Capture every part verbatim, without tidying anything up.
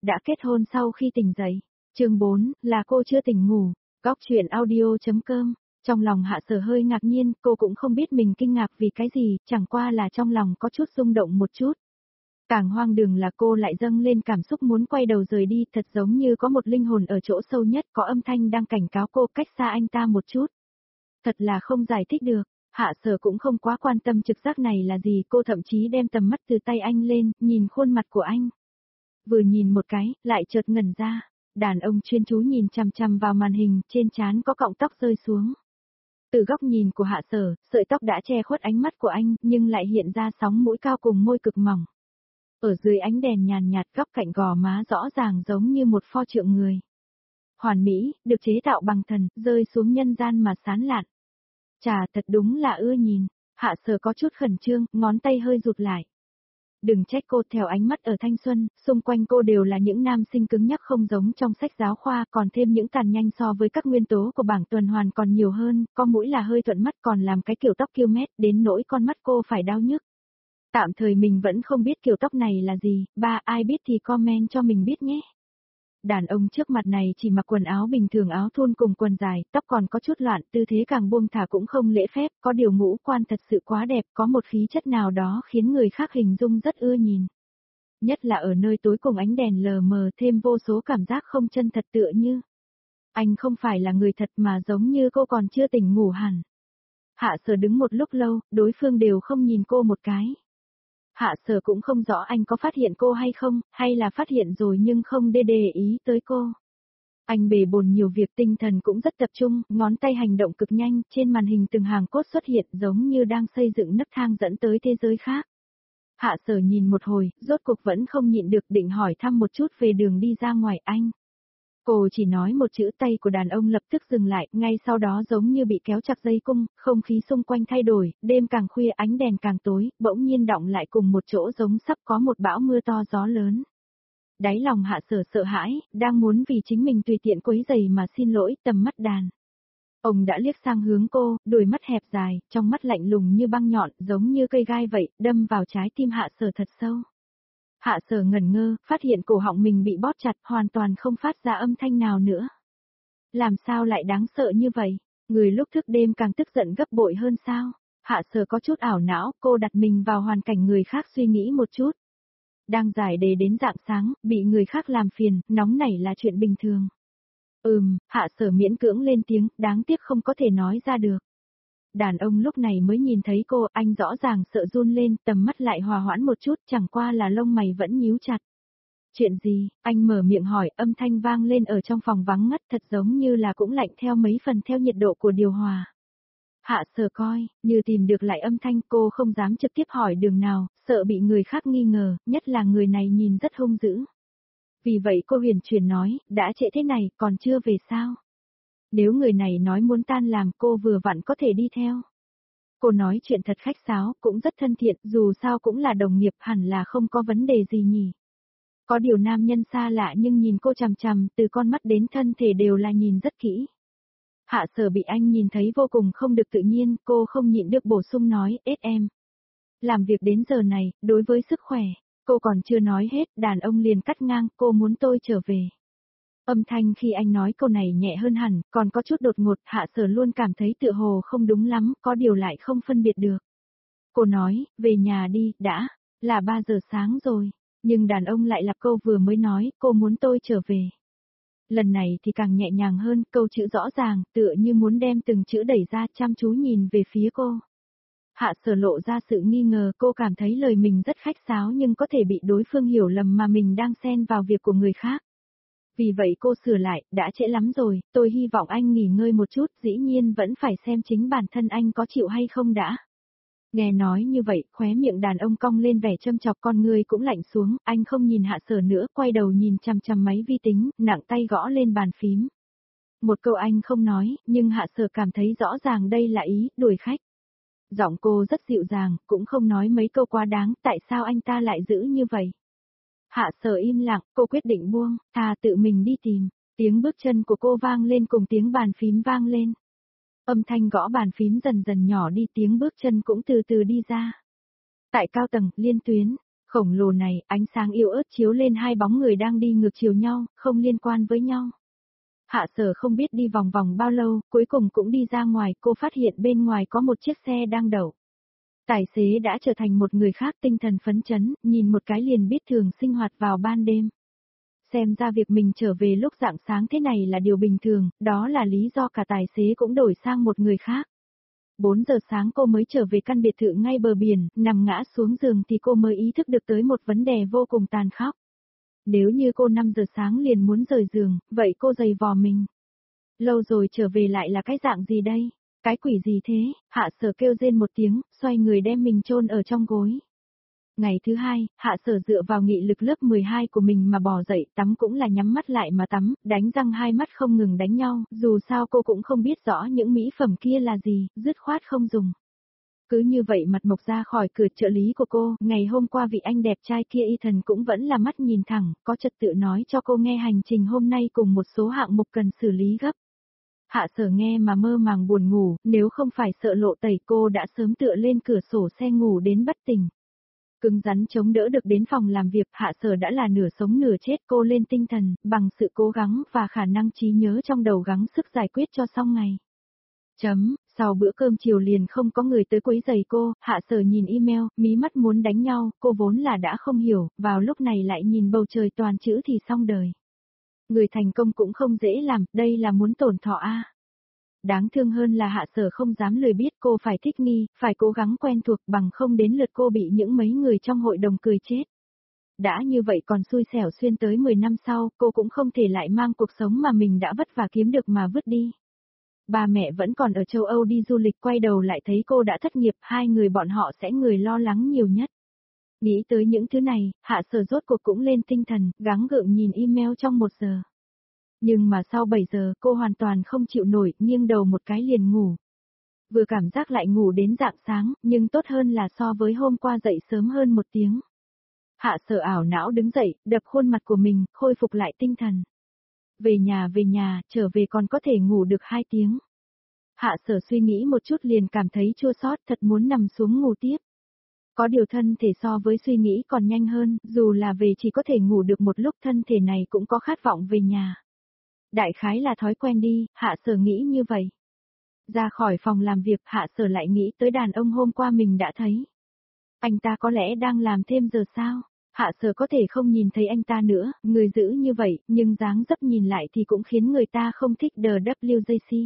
đã kết hôn sau khi tỉnh dậy. Chương bốn, là cô chưa tỉnh ngủ. Góc truyện audio.com. Trong lòng Hạ Sở hơi ngạc nhiên, cô cũng không biết mình kinh ngạc vì cái gì, chẳng qua là trong lòng có chút rung động một chút. Càng hoang đường là cô lại dâng lên cảm xúc muốn quay đầu rời đi, thật giống như có một linh hồn ở chỗ sâu nhất có âm thanh đang cảnh cáo cô cách xa anh ta một chút. Thật là không giải thích được, Hạ Sở cũng không quá quan tâm trực giác này là gì, cô thậm chí đem tầm mắt từ tay anh lên, nhìn khuôn mặt của anh. Vừa nhìn một cái, lại chợt ngẩn ra, đàn ông chuyên chú nhìn chằm chằm vào màn hình, trên trán có cọng tóc rơi xuống. Từ góc nhìn của Hạ Sở, sợi tóc đã che khuất ánh mắt của anh, nhưng lại hiện ra sóng mũi cao cùng môi cực mỏng. Ở dưới ánh đèn nhàn nhạt, góc cạnh gò má rõ ràng giống như một pho tượng người. Hoàn mỹ, được chế tạo bằng thần, rơi xuống nhân gian mà sán lạn. Chà, thật đúng là ưa nhìn. Hạ Sở có chút khẩn trương, ngón tay hơi rụt lại. Đừng trách cô, theo ánh mắt ở thanh xuân, xung quanh cô đều là những nam sinh cứng nhắc không giống trong sách giáo khoa, còn thêm những tàn nhanh so với các nguyên tố của bảng tuần hoàn còn nhiều hơn, có mũi là hơi thuận mắt còn làm cái kiểu tóc kiêu mét, đến nỗi con mắt cô phải đau nhức. Tạm thời mình vẫn không biết kiểu tóc này là gì, ba ai biết thì comment cho mình biết nhé. Đàn ông trước mặt này chỉ mặc quần áo bình thường, áo thun cùng quần dài, tóc còn có chút loạn, tư thế càng buông thả cũng không lễ phép, có điều ngũ quan thật sự quá đẹp, có một khí chất nào đó khiến người khác hình dung rất ưa nhìn. Nhất là ở nơi tối cùng ánh đèn lờ mờ thêm vô số cảm giác không chân thật, tựa như anh không phải là người thật mà giống như cô còn chưa tỉnh ngủ hẳn. Hạ Sở đứng một lúc lâu, đối phương đều không nhìn cô một cái. Hạ Sở cũng không rõ anh có phát hiện cô hay không, hay là phát hiện rồi nhưng không để để ý tới cô. Anh bề bộn nhiều việc, tinh thần cũng rất tập trung, ngón tay hành động cực nhanh, trên màn hình từng hàng cốt xuất hiện giống như đang xây dựng nấc thang dẫn tới thế giới khác. Hạ Sở nhìn một hồi, rốt cuộc vẫn không nhịn được, định hỏi thăm một chút về đường đi ra ngoài anh. Cô chỉ nói một chữ, tay của đàn ông lập tức dừng lại, ngay sau đó giống như bị kéo chặt dây cung, không khí xung quanh thay đổi, đêm càng khuya ánh đèn càng tối, bỗng nhiên đọng lại cùng một chỗ giống sắp có một bão mưa to gió lớn. Đáy lòng Hạ Sở sợ hãi, đang muốn vì chính mình tùy tiện quấy giày mà xin lỗi, tầm mắt đàn. Ông đã liếc sang hướng cô, đôi mắt hẹp dài, trong mắt lạnh lùng như băng nhọn, giống như cây gai vậy, đâm vào trái tim Hạ Sở thật sâu. Hạ Sở ngẩn ngơ, phát hiện cổ họng mình bị bóp chặt, hoàn toàn không phát ra âm thanh nào nữa. Làm sao lại đáng sợ như vậy? Người lúc thức đêm càng tức giận gấp bội hơn sao? Hạ Sở có chút ảo não, cô đặt mình vào hoàn cảnh người khác suy nghĩ một chút. Đang giải đề đến rạng sáng, bị người khác làm phiền, nóng nảy là chuyện bình thường. Ừm, Hạ Sở miễn cưỡng lên tiếng, đáng tiếc không có thể nói ra được. Đàn ông lúc này mới nhìn thấy cô, anh rõ ràng sợ run lên, tầm mắt lại hòa hoãn một chút, chẳng qua là lông mày vẫn nhíu chặt. Chuyện gì? Anh mở miệng hỏi, âm thanh vang lên ở trong phòng vắng ngắt, thật giống như là cũng lạnh theo mấy phần theo nhiệt độ của điều hòa. Hạ Sở coi, như tìm được lại âm thanh, cô không dám trực tiếp hỏi đường nào, sợ bị người khác nghi ngờ, nhất là người này nhìn rất hung dữ. Vì vậy cô huyền chuyển nói, đã trễ thế này, còn chưa về sao? Nếu người này nói muốn tan làm, cô vừa vặn có thể đi theo. Cô nói chuyện thật khách sáo, cũng rất thân thiện, dù sao cũng là đồng nghiệp, hẳn là không có vấn đề gì nhỉ. Có điều nam nhân xa lạ nhưng nhìn cô chằm chằm, từ con mắt đến thân thể đều là nhìn rất kỹ. Hạ Sở bị anh nhìn thấy vô cùng không được tự nhiên, cô không nhịn được bổ sung nói, ết em. Làm việc đến giờ này, đối với sức khỏe, cô còn chưa nói hết, đàn ông liền cắt ngang, cô muốn tôi trở về. Âm thanh khi anh nói câu này nhẹ hơn hẳn, còn có chút đột ngột, Hạ Sở luôn cảm thấy tựa hồ không đúng lắm, có điều lại không phân biệt được. Cô nói, về nhà đi, đã, là ba giờ sáng rồi, nhưng đàn ông lại lặp câu vừa mới nói, cô muốn tôi trở về. Lần này thì càng nhẹ nhàng hơn, câu chữ rõ ràng, tựa như muốn đem từng chữ đẩy ra, chăm chú nhìn về phía cô. Hạ Sở lộ ra sự nghi ngờ, cô cảm thấy lời mình rất khách sáo nhưng có thể bị đối phương hiểu lầm mà mình đang xen vào việc của người khác. Vì vậy cô sửa lại, đã trễ lắm rồi, tôi hy vọng anh nghỉ ngơi một chút, dĩ nhiên vẫn phải xem chính bản thân anh có chịu hay không đã. Nghe nói như vậy, khóe miệng đàn ông cong lên vẻ châm chọc, con người cũng lạnh xuống, anh không nhìn Hạ Sở nữa, quay đầu nhìn chằm chằm máy vi tính, nặng tay gõ lên bàn phím. Một câu anh không nói, nhưng Hạ Sở cảm thấy rõ ràng đây là ý, đuổi khách. Giọng cô rất dịu dàng, cũng không nói mấy câu quá đáng, tại sao anh ta lại giữ như vậy? Hạ Sở im lặng, cô quyết định buông, thà tự mình đi tìm. Tiếng bước chân của cô vang lên cùng tiếng bàn phím vang lên. Âm thanh gõ bàn phím dần dần nhỏ đi, tiếng bước chân cũng từ từ đi ra. Tại cao tầng, liên tuyến, Khổng lồ này, ánh sáng yếu ớt chiếu lên hai bóng người đang đi ngược chiều nhau, không liên quan với nhau. Hạ Sở không biết đi vòng vòng bao lâu, cuối cùng cũng đi ra ngoài, cô phát hiện bên ngoài có một chiếc xe đang đậu. Tài xế đã trở thành một người khác, tinh thần phấn chấn, nhìn một cái liền biết thường sinh hoạt vào ban đêm. Xem ra việc mình trở về lúc rạng sáng thế này là điều bình thường, đó là lý do cả tài xế cũng đổi sang một người khác. bốn giờ sáng cô mới trở về căn biệt thự ngay bờ biển, nằm ngã xuống giường thì cô mới ý thức được tới một vấn đề vô cùng tàn khốc. Nếu như cô năm giờ sáng liền muốn rời giường, vậy cô giày vò mình. Lâu rồi trở về lại là cái dạng gì đây? Cái quỷ gì thế? Hạ Sở kêu rên một tiếng, xoay người đem mình chôn ở trong gối. Ngày thứ hai, Hạ Sở dựa vào nghị lực lớp mười hai của mình mà bò dậy, tắm cũng là nhắm mắt lại mà tắm, đánh răng hai mắt không ngừng đánh nhau, dù sao cô cũng không biết rõ những mỹ phẩm kia là gì, dứt khoát không dùng. Cứ như vậy mặt mộc ra khỏi cửa trợ lý của cô, ngày hôm qua vị anh đẹp trai kia Ethan cũng vẫn là mắt nhìn thẳng, có trật tự nói cho cô nghe hành trình hôm nay cùng một số hạng mục cần xử lý gấp. Hạ Sở nghe mà mơ màng buồn ngủ, nếu không phải sợ lộ tẩy cô đã sớm tựa lên cửa sổ xe ngủ đến bất tỉnh. Cứng rắn chống đỡ được đến phòng làm việc, Hạ Sở đã là nửa sống nửa chết, cô lên tinh thần, bằng sự cố gắng và khả năng trí nhớ trong đầu gắng sức giải quyết cho xong ngày. Chấm, sau bữa cơm chiều liền không có người tới quấy rầy cô, Hạ Sở nhìn email, mí mắt muốn đánh nhau, cô vốn là đã không hiểu, vào lúc này lại nhìn bầu trời toàn chữ thì xong đời. Người thành công cũng không dễ làm, đây là muốn tổn thọ a. Đáng thương hơn là Hạ Sở không dám lười biết, cô phải thích nghi, phải cố gắng quen thuộc, bằng không đến lượt cô bị những mấy người trong hội đồng cười chết. Đã như vậy còn xui xẻo xuyên tới mười năm sau, cô cũng không thể lại mang cuộc sống mà mình đã vất vả kiếm được mà vứt đi. Ba mẹ vẫn còn ở châu Âu đi du lịch, quay đầu lại thấy cô đã thất nghiệp, hai người bọn họ sẽ người lo lắng nhiều nhất. Nghĩ tới những thứ này, Hạ Sở rốt cuộc cũng lên tinh thần, gắng gượng nhìn email trong một giờ. Nhưng mà sau bảy giờ, cô hoàn toàn không chịu nổi, nghiêng đầu một cái liền ngủ. Vừa cảm giác lại ngủ đến rạng sáng, nhưng tốt hơn là so với hôm qua dậy sớm hơn một tiếng. Hạ Sở ảo não đứng dậy, đập khuôn mặt của mình, khôi phục lại tinh thần. Về nhà về nhà, trở về còn có thể ngủ được hai tiếng. Hạ Sở suy nghĩ một chút liền cảm thấy chua xót, thật muốn nằm xuống ngủ tiếp. Có điều thân thể so với suy nghĩ còn nhanh hơn, dù là về chỉ có thể ngủ được một lúc, thân thể này cũng có khát vọng về nhà. Đại khái là thói quen đi, Hạ Sở nghĩ như vậy. Ra khỏi phòng làm việc, Hạ Sở lại nghĩ tới đàn ông hôm qua mình đã thấy. Anh ta có lẽ đang làm thêm giờ sao? Hạ Sở có thể không nhìn thấy anh ta nữa, người giữ như vậy, nhưng dáng dấp nhìn lại thì cũng khiến người ta không thích đờ W J C.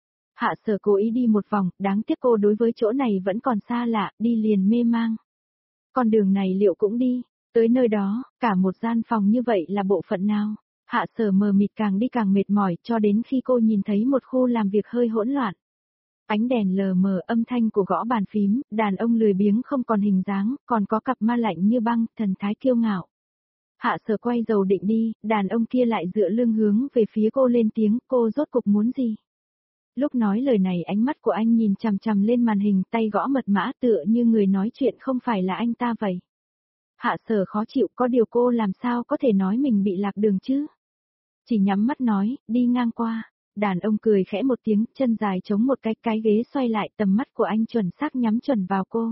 Hạ Sở cố ý đi một vòng, đáng tiếc cô đối với chỗ này vẫn còn xa lạ, đi liền mê mang. Con đường này liệu cũng đi, tới nơi đó, cả một gian phòng như vậy là bộ phận nào? Hạ Sở mờ mịt càng đi càng mệt mỏi cho đến khi cô nhìn thấy một khu làm việc hơi hỗn loạn. Ánh đèn lờ mờ, âm thanh của gõ bàn phím, đàn ông lười biếng không còn hình dáng, còn có cặp ma lạnh như băng, thần thái kiêu ngạo. Hạ Sở quay đầu định đi, đàn ông kia lại dựa lưng hướng về phía cô lên tiếng, cô rốt cục muốn gì? Lúc nói lời này ánh mắt của anh nhìn chằm chằm lên màn hình, tay gõ mật mã tựa như người nói chuyện không phải là anh ta vậy. Hạ Sở khó chịu, có điều cô làm sao có thể nói mình bị lạc đường chứ? Chỉ nhắm mắt nói, đi ngang qua. Đàn ông cười khẽ một tiếng, chân dài chống một cái, cái ghế xoay lại, tầm mắt của anh chuẩn xác nhắm chuẩn vào cô.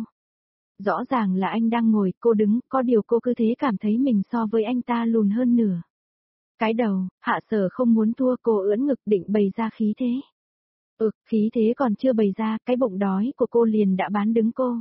Rõ ràng là anh đang ngồi, cô đứng, có điều cô cứ thế cảm thấy mình so với anh ta lùn hơn nửa. Cái đầu, Hạ Sở không muốn thua, cô ưỡn ngực định bày ra khí thế. Ừ, khí thế còn chưa bày ra, cái bụng đói của cô liền đã bán đứng cô.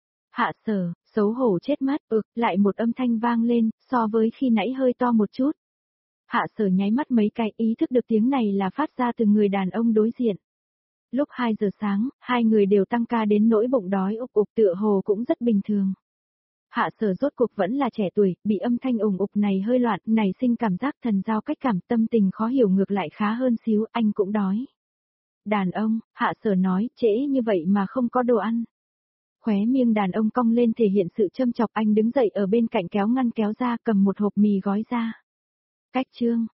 Hạ Sở, xấu hổ chết mắt, ừ, lại một âm thanh vang lên, so với khi nãy hơi to một chút. Hạ Sở nháy mắt mấy cái, ý thức được tiếng này là phát ra từ người đàn ông đối diện. Lúc hai giờ sáng, hai người đều tăng ca đến nỗi bụng đói ục ục tựa hồ cũng rất bình thường. Hạ Sở rốt cuộc vẫn là trẻ tuổi, bị âm thanh ủng ục này hơi loạn, nảy sinh cảm giác thần giao cách cảm, tâm tình khó hiểu ngược lại khá hơn xíu, anh cũng đói. Đàn ông, Hạ Sở nói, trễ như vậy mà không có đồ ăn. Khóe miệng đàn ông cong lên thể hiện sự châm chọc, anh đứng dậy ở bên cạnh kéo ngăn kéo ra, cầm một hộp mì gói ra. Cách chương,